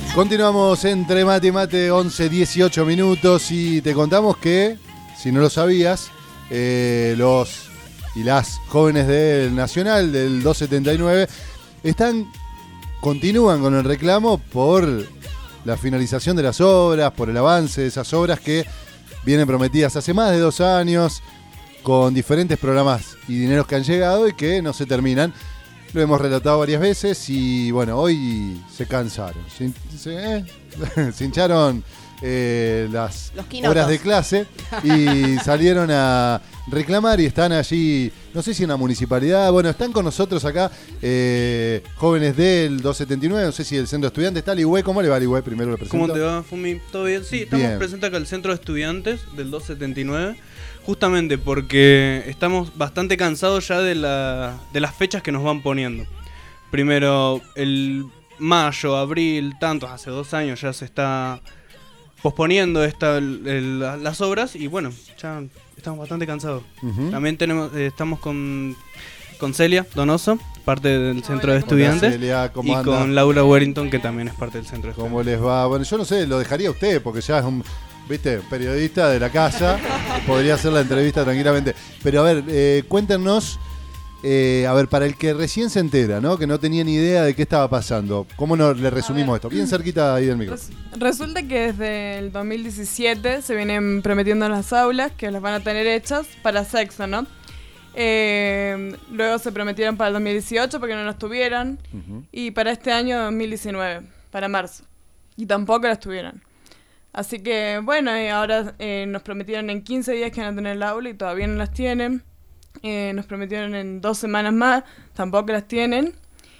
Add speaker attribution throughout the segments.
Speaker 1: Continuamos entre mate y mate, 11:18 minutos, y te contamos que, si no lo sabías, los y las jóvenes del Nacional del 279 continúan con el reclamo por la finalización de las obras, por el avance de esas obras que vienen prometidas hace más de 2 años, con diferentes programas y dineros que han llegado y que no se terminan. Lo hemos relatado varias veces y bueno, hoy se cansaron. Se hincharon las horas de clase y salieron a reclamar y están allí, no sé si en la municipalidad, bueno, están con nosotros acá jóvenes del 279, no sé si el centro de estudiantes. ¿Está Ligüe? ¿Cómo le va Ligüe? Primero lo presento.
Speaker 2: ¿Cómo te va, Fumi? ¿Todo bien? Sí, estamos presentes acá el centro de estudiantes del 279, justamente porque estamos bastante cansados ya de las fechas que nos van poniendo. Primero, el mayo, abril, tantos, hace 2 años ya se está posponiendo las obras y bueno, ya estamos bastante cansados. Uh-huh. También estamos con Celia Donoso, parte del centro de estudiantes. Celia, y anda? Con Laura Warrington, que también es parte del centro de estudiantes.
Speaker 1: ¿Cómo les va? Bueno, yo no sé, lo dejaría a usted, porque ya es un periodista de la casa, podría hacer la entrevista tranquilamente. Pero a ver, cuéntenos, para el que recién se entera, ¿no? Que no tenía ni idea de qué estaba pasando, ¿cómo le resumimos esto? Bien cerquita ahí del micrófono.
Speaker 3: Resulta que desde el 2017 se vienen prometiendo en las aulas que las van a tener hechas para sexo, ¿no? Luego se prometieron para el 2018 porque no las tuvieron, uh-huh. Y para este año 2019, para marzo, y tampoco las tuvieron. Así que bueno, ahora nos prometieron en 15 días que van a tener el aula y todavía no las tienen. Nos prometieron en 2 semanas más, tampoco las tienen.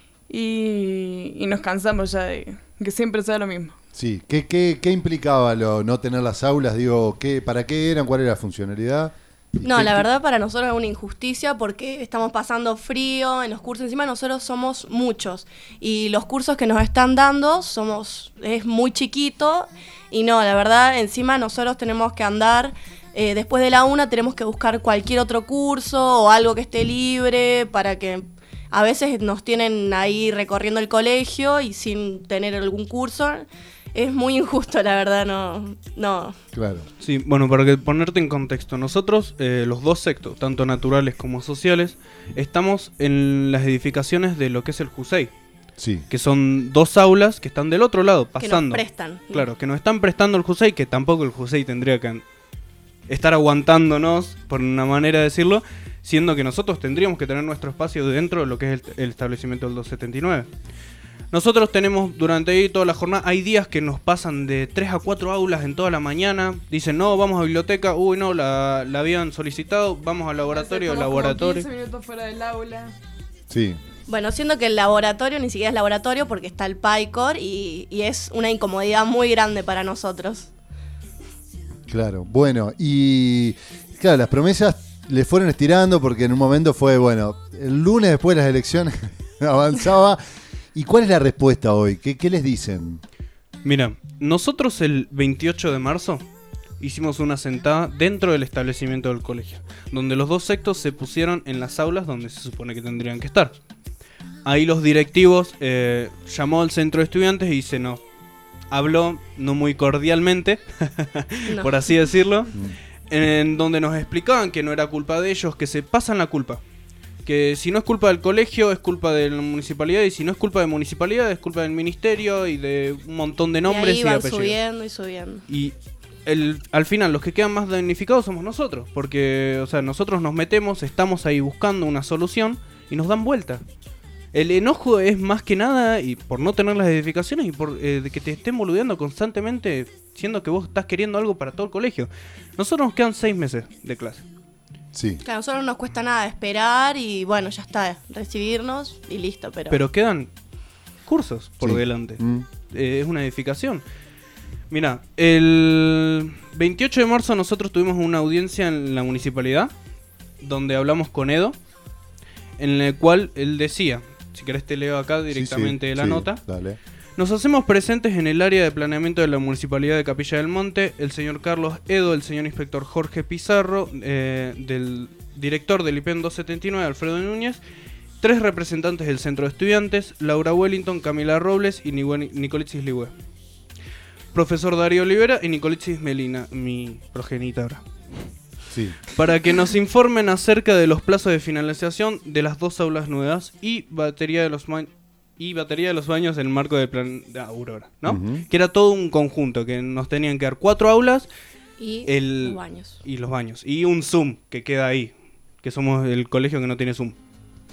Speaker 3: Y nos cansamos ya de que siempre sea lo mismo.
Speaker 1: Sí, ¿qué implicaba no tener las aulas? Digo, ¿para qué eran? ¿Cuál era la funcionalidad?
Speaker 4: No, la verdad para nosotros es una injusticia porque estamos pasando frío en los cursos. Encima nosotros somos muchos y los cursos que nos están dando es muy chiquito. Y no, la verdad, encima nosotros tenemos que andar, después de la una tenemos que buscar cualquier otro curso o algo que esté libre para que a veces nos tienen ahí recorriendo el colegio y sin tener algún curso. Es muy injusto, la verdad, no.
Speaker 1: Claro.
Speaker 2: Sí, bueno, para ponerte en contexto, nosotros, los 2 sectos, tanto naturales como sociales, estamos en las edificaciones de lo que es el JUSEI.
Speaker 1: Sí.
Speaker 2: Que son 2 aulas que están del otro lado, pasando.
Speaker 4: Que nos prestan.
Speaker 2: Claro, que nos están prestando el JUSEI, que tampoco el JUSEI tendría que estar aguantándonos, por una manera de decirlo, siendo que nosotros tendríamos que tener nuestro espacio dentro de lo que es el establecimiento del 279. Nosotros tenemos durante ahí toda la jornada, hay días que nos pasan de 3 a 4 aulas en toda la mañana, dicen no, vamos a biblioteca, uy no, la habían solicitado, vamos al laboratorio,
Speaker 3: 15 minutos fuera del aula.
Speaker 1: Sí.
Speaker 4: Bueno, siendo que el laboratorio ni siquiera es laboratorio porque está el PyCor y es una incomodidad muy grande para nosotros.
Speaker 1: Claro, bueno, y claro, las promesas le fueron estirando porque en un momento fue, bueno, el lunes después de las elecciones avanzaba. ¿Y cuál es la respuesta hoy? ¿Qué les dicen?
Speaker 2: Mira, nosotros el 28 de marzo hicimos una sentada dentro del establecimiento del colegio, donde los 2 sectos se pusieron en las aulas donde se supone que tendrían que estar. Ahí los directivos llamó al centro de estudiantes y dice no. Habló no muy cordialmente, no. Por así decirlo, en donde nos explicaban que no era culpa de ellos, que se pasan la culpa. Que si no es culpa del colegio, es culpa de la municipalidad, y si no es culpa de municipalidad, es culpa del ministerio y de un montón de nombres y apellidos.
Speaker 4: Subiendo.
Speaker 2: Y al final los que quedan más damnificados somos nosotros, porque nosotros nos metemos, estamos ahí buscando una solución y nos dan vuelta. El enojo es más que nada y por no tener las edificaciones y por de que te estén boludeando constantemente, siendo que vos estás queriendo algo para todo el colegio. Nosotros nos quedan 6 meses de clase.
Speaker 1: Sí.
Speaker 4: Claro, a nosotros no nos cuesta nada esperar y bueno, ya está, recibirnos y listo. Pero
Speaker 2: quedan cursos por delante. Es una edificación. Mira, el 28 de marzo nosotros tuvimos una audiencia en la municipalidad donde hablamos con Edo, en el cual él decía, si querés te leo acá directamente la nota.
Speaker 1: Dale.
Speaker 2: Nos hacemos presentes en el área de planeamiento de la Municipalidad de Capilla del Monte, el señor Carlos Edo, el señor inspector Jorge Pizarro, del director del IPEN 279, Alfredo Núñez, 3 representantes del centro de estudiantes, Laura Wellington, Camila Robles y Nicolás Ligüe. profesor Darío Olivera y Nicolichis Melina, mi progenitora.
Speaker 1: Sí.
Speaker 2: Para que nos informen acerca de los plazos de finalización de las 2 aulas nuevas y batería de los baños en el marco del plan de Aurora, ¿no?
Speaker 1: Ujú.
Speaker 2: Que era todo un conjunto, que nos tenían que dar 4 aulas
Speaker 4: Y
Speaker 2: el-
Speaker 4: los baños.
Speaker 2: y los baños. Y un Zoom que queda ahí, que somos el colegio que no tiene Zoom,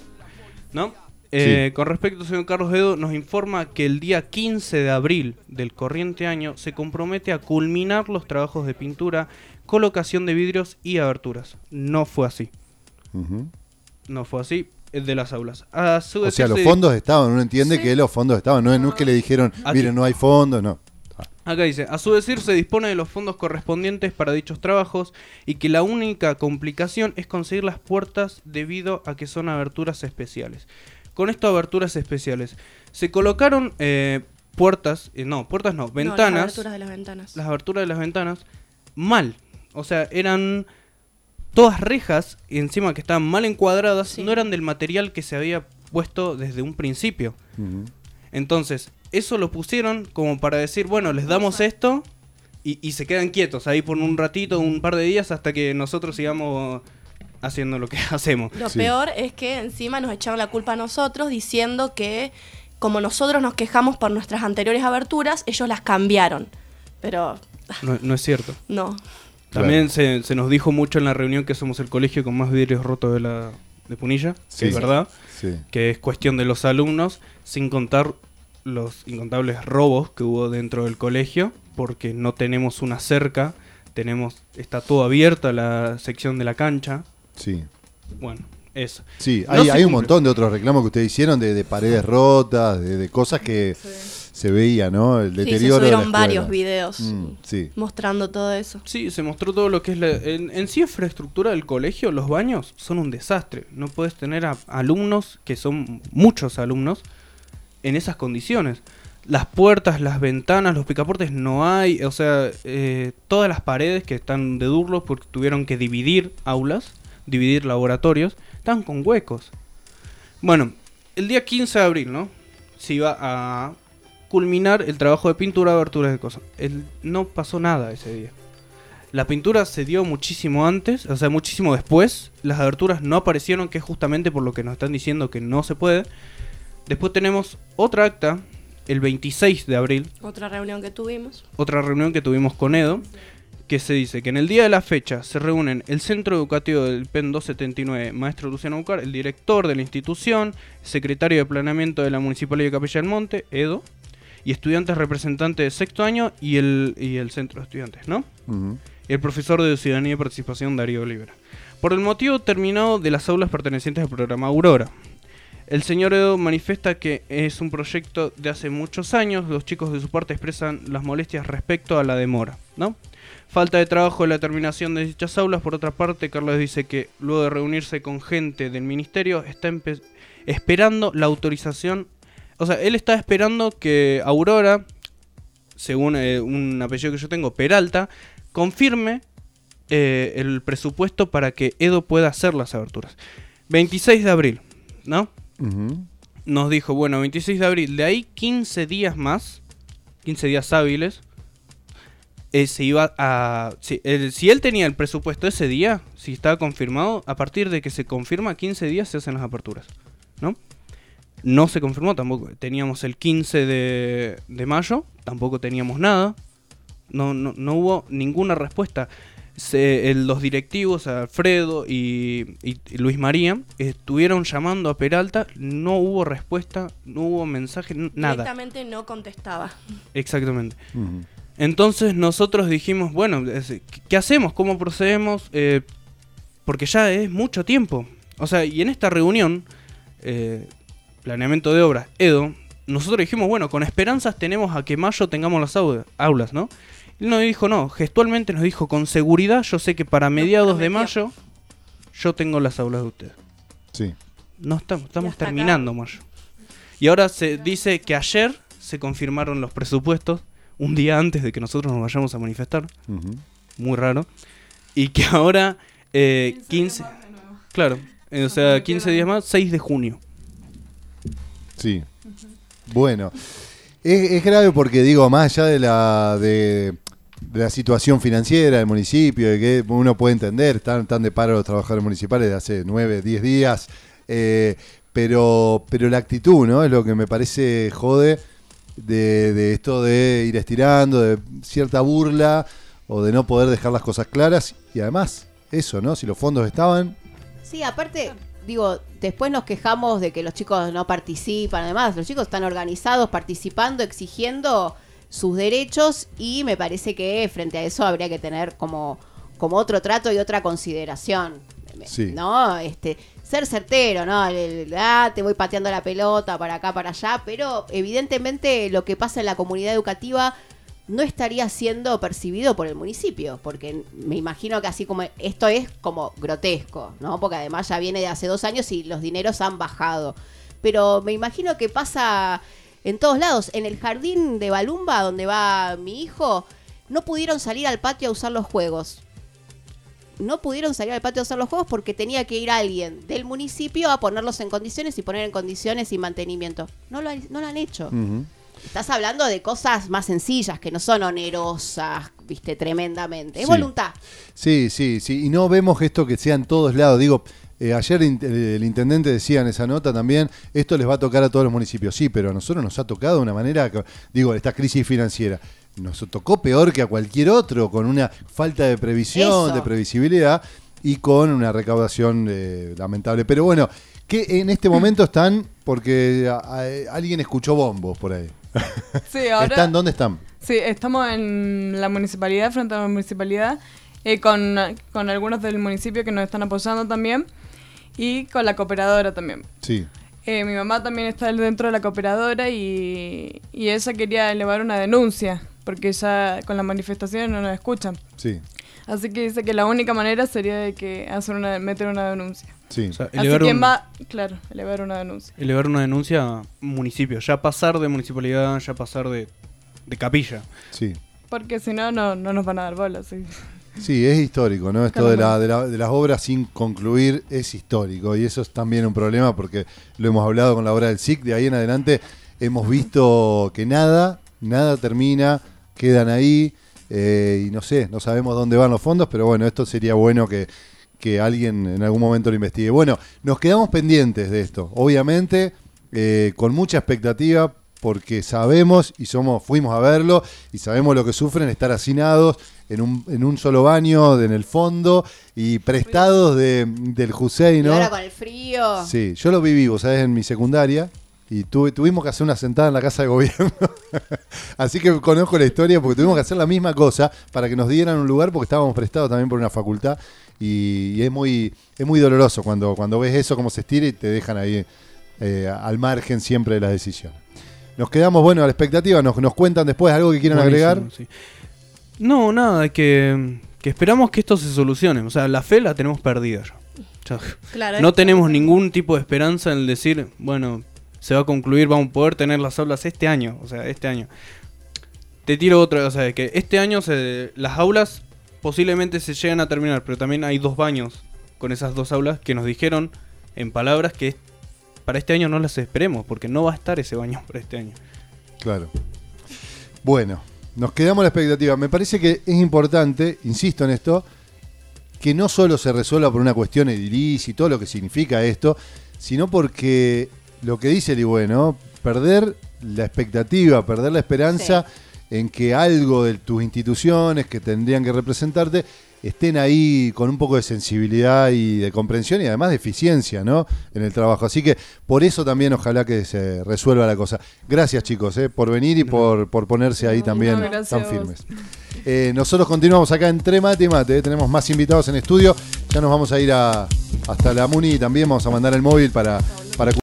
Speaker 2: ¿no?
Speaker 1: Sí.
Speaker 2: Con respecto, señor Carlos Edo, nos informa que el día 15 de abril del corriente año se compromete a culminar los trabajos de pintura, colocación de vidrios y aberturas. No fue así.
Speaker 1: Ujú.
Speaker 2: No fue así de las aulas. A su
Speaker 1: O sea,
Speaker 2: decir,
Speaker 1: los
Speaker 2: se-
Speaker 1: fondos estaban, uno entiende
Speaker 4: Sí.
Speaker 1: que los fondos estaban, no es que le dijeron,
Speaker 2: Aquí.
Speaker 1: miren, no hay fondos, no.
Speaker 2: Acá dice, a su decir se dispone de los fondos correspondientes para dichos trabajos y que la única complicación es conseguir las puertas debido a que son aberturas especiales. Con esto, aberturas especiales. Se colocaron puertas no,
Speaker 4: No,
Speaker 2: ventanas,
Speaker 4: las aberturas de las ventanas.
Speaker 2: las aberturas de las ventanas, mal. O sea, eran todas rejas, y encima que estaban mal encuadradas,
Speaker 4: Sí.
Speaker 2: no eran del material que se había puesto desde un principio.
Speaker 1: Ujú.
Speaker 2: Entonces, eso lo pusieron como para decir, bueno, les damos esto y se quedan quietos ahí por un ratito, un par de días, hasta que nosotros sigamos haciendo lo que hacemos.
Speaker 4: Lo
Speaker 1: Sí.
Speaker 4: peor es que encima nos echaron la culpa a nosotros diciendo que como nosotros nos quejamos por nuestras anteriores aberturas, ellos las cambiaron. Pero
Speaker 2: No es cierto.
Speaker 4: no.
Speaker 2: También se nos dijo mucho en la reunión que somos el colegio con más vidrios rotos de Punilla,
Speaker 1: Sí.
Speaker 2: que es verdad,
Speaker 1: Sí.
Speaker 2: que es cuestión de los alumnos, sin contar los incontables robos que hubo dentro del colegio, porque no tenemos una cerca, está todo abierta la sección de la cancha.
Speaker 1: Sí.
Speaker 2: Bueno, eso.
Speaker 1: Sí,
Speaker 2: No se
Speaker 1: hay un
Speaker 2: cumple.
Speaker 1: montón de otros reclamos que ustedes hicieron de paredes rotas, de cosas que se veía, ¿no? El
Speaker 4: Sí, se
Speaker 1: deterioro de la
Speaker 4: subieron varios
Speaker 1: escuela.
Speaker 4: videos
Speaker 1: Sí.
Speaker 4: mostrando todo eso.
Speaker 2: Sí, se mostró todo lo que es en sí infraestructura del colegio. Los baños son un desastre. No puedes tener a alumnos, que son muchos alumnos, en esas condiciones. Las puertas, las ventanas, los picaportes no hay. O sea, todas las paredes que están de durlos porque tuvieron que dividir aulas, dividir laboratorios, están con huecos. Bueno, el día 15 de abril, ¿no? Se iba a culminar el trabajo de pintura, aberturas de cosas. No pasó nada ese día. La pintura se dio muchísimo antes, o sea, muchísimo después. Las aberturas no aparecieron, que es justamente por lo que nos están diciendo que no se puede. Después tenemos otra acta, el 26 de abril,
Speaker 4: Otra reunión que tuvimos.
Speaker 2: otra reunión que tuvimos con Edo, que se dice que en el día de la fecha se reúnen el Centro Educativo del PEN 279, maestro Luciano Bucar, el director de la institución, secretario de Planeamiento de la Municipalidad de Capilla del Monte, Edo, y estudiantes representantes de sexto año y el centro de estudiantes, ¿no?
Speaker 1: Ujú.
Speaker 2: Y el profesor de Ciudadanía y Participación, Darío Olivera. Por el motivo terminado de las aulas pertenecientes al programa Aurora. El señor Edo manifiesta que es un proyecto de hace muchos años. Los chicos de su parte expresan las molestias respecto a la demora, ¿no? Falta de trabajo en la terminación de dichas aulas. Por otra parte, Carlos dice que luego de reunirse con gente del ministerio está esperando la autorización. O sea, él está esperando que Aurora, según un apellido que yo tengo, Peralta, confirme el presupuesto para que Edo pueda hacer las aberturas. 26 de abril, ¿no?
Speaker 1: Ujú.
Speaker 2: Nos dijo, bueno, 26 de abril, de ahí 15 días más, 15 días hábiles, se iba a... Si él tenía el presupuesto ese día, si estaba confirmado, a partir de que se confirma, 15 días se hacen las aperturas, ¿no? No se confirmó tampoco. Teníamos el 15 de mayo, tampoco teníamos nada. No hubo ninguna respuesta. Los directivos, Alfredo y Luis María, estuvieron llamando a Peralta. No hubo respuesta, no hubo mensaje, nada.
Speaker 4: Directamente no contestaba.
Speaker 2: Exactamente.
Speaker 1: Ujú.
Speaker 2: Entonces nosotros dijimos, bueno, ¿qué hacemos? ¿Cómo procedemos? Porque ya es mucho tiempo. O sea, y en esta reunión, planeamiento de obras, Edo, nosotros dijimos, bueno, con esperanzas tenemos a que mayo tengamos las aulas, ¿no? Él nos dijo, no, gestualmente nos dijo, con seguridad, yo sé que para mediados de
Speaker 4: prometió.
Speaker 2: mayo yo tengo las aulas de ustedes.
Speaker 1: Sí.
Speaker 2: No estamos
Speaker 4: Y hasta
Speaker 2: terminando mayo. Y ahora se dice que ayer se confirmaron los presupuestos, un día antes de que nosotros nos vayamos a manifestar.
Speaker 1: Ujú.
Speaker 2: Muy raro. Y que ahora 15... Claro, o sea, 15 días más, 6 de junio.
Speaker 1: Sí. Bueno. Es grave porque, digo, más allá de la situación financiera del municipio, de que uno puede entender, están de paro los trabajadores municipales de hace 9, 10 días, pero la actitud, ¿no? Es lo que me parece jode de esto de ir estirando, de cierta burla o de no poder dejar las cosas claras. Y además, eso, ¿no? Si los fondos estaban...
Speaker 5: Sí, aparte, digo, después nos quejamos de que los chicos no participan. Además, los chicos están organizados, participando, exigiendo sus derechos, y me parece que frente a eso habría que tener como otro trato y otra consideración.
Speaker 1: Sí.
Speaker 5: ¿No? Ser certero, ¿no? Te voy pateando la pelota para acá, para allá, pero evidentemente lo que pasa en la comunidad educativa no estaría siendo percibido por el municipio, porque me imagino que así como esto es como grotesco, ¿no? Porque además ya viene de hace 2 años y los dineros han bajado. Pero me imagino que pasa en todos lados. En el jardín de Balumba, donde va mi hijo, no pudieron salir al patio a usar los juegos. No pudieron salir al patio a usar los juegos porque tenía que ir alguien del municipio a ponerlos en condiciones y poner en condiciones y mantenimiento. No lo han hecho.
Speaker 1: Uh-huh.
Speaker 5: Estás hablando de cosas más sencillas, que no son onerosas, viste, tremendamente. Es
Speaker 1: Sí.
Speaker 5: voluntad.
Speaker 1: Sí. Y no vemos esto que sea en todos lados. Digo, ayer el intendente decía en esa nota también, esto les va a tocar a todos los municipios. Sí, pero a nosotros nos ha tocado de una manera, digo, esta crisis financiera. Nos tocó peor que a cualquier otro, con una falta de previsión,
Speaker 5: Eso.
Speaker 1: de previsibilidad y con una recaudación lamentable. Pero bueno, que en este momento están, porque alguien escuchó bombos por ahí.
Speaker 3: Sí, ahora...
Speaker 1: ¿Dónde están?
Speaker 3: Sí, estamos en la municipalidad, frente a la municipalidad, con algunos del municipio que nos están apoyando también, y con la cooperadora también.
Speaker 1: Sí.
Speaker 3: Mi mamá también está dentro de la cooperadora y ella quería elevar una denuncia, porque ya con las manifestaciones no nos escuchan.
Speaker 1: Sí.
Speaker 3: Así que dice que la única manera sería de que meter una denuncia.
Speaker 1: Sí.
Speaker 2: O sea,
Speaker 3: Así que elevar una denuncia.
Speaker 2: elevar una denuncia a municipio, ya pasar de municipalidad, ya pasar de capilla.
Speaker 1: Sí.
Speaker 3: Porque si no, no nos van a dar bolas. ¿Sí?
Speaker 1: Sí, es histórico, ¿no? Esto de las obras sin concluir es histórico, y eso es también un problema porque lo hemos hablado con la obra del SIC. De ahí en adelante hemos visto que nada termina, quedan ahí, y no sabemos dónde van los fondos, pero bueno, esto sería bueno que alguien en algún momento lo investigue. Bueno, nos quedamos pendientes de esto, obviamente, con mucha expectativa, porque sabemos y fuimos a verlo y sabemos lo que sufren estar hacinados en un solo baño en el fondo y prestados del Hussein,
Speaker 5: Y
Speaker 1: ¿no?
Speaker 5: ahora con el frío.
Speaker 1: Sí, yo lo viví, vos sabés, en mi secundaria, y tuvimos que hacer una sentada en la casa de gobierno. Así que conozco la historia, porque tuvimos que hacer la misma cosa para que nos dieran un lugar, porque estábamos prestados también por una facultad, y es muy doloroso cuando ves eso, cómo se estira y te dejan ahí al margen siempre de las decisiones. Nos quedamos, bueno, a la expectativa. Nos cuentan después algo que quieran
Speaker 2: Buenísimo,
Speaker 1: agregar.
Speaker 2: sí. No, nada, que esperamos que esto se solucione. O sea, la fe la tenemos perdida ya.
Speaker 4: Claro,
Speaker 2: No tenemos ningún tipo de esperanza en decir, bueno, se va a concluir, vamos a poder tener las aulas este año. O sea, este año. Te tiro otra, o sea, que este año las aulas posiblemente se llegan a terminar, pero también hay 2 baños con esas 2 aulas que nos dijeron en palabras que para este año no las esperemos, porque no va a estar ese baño para este año.
Speaker 1: Claro. Bueno, nos quedamos a la expectativa. Me parece que es importante, insisto en esto, que no solo se resuelva por una cuestión edilicia y todo lo que significa esto, sino porque lo que dice Ligüe, ¿no? Perder la expectativa, perder la esperanza en que algo de tus instituciones que tendrían que representarte estén ahí con un poco de sensibilidad y de comprensión y además de eficiencia, ¿no? En el trabajo. Así que por eso también ojalá que se resuelva la cosa. Gracias, chicos, por venir y por ponerse ahí también tan firmes. Nosotros continuamos acá entre mate y mate. Tenemos más invitados en estudio. Ya nos vamos a ir hasta la Muni y también vamos a mandar el móvil para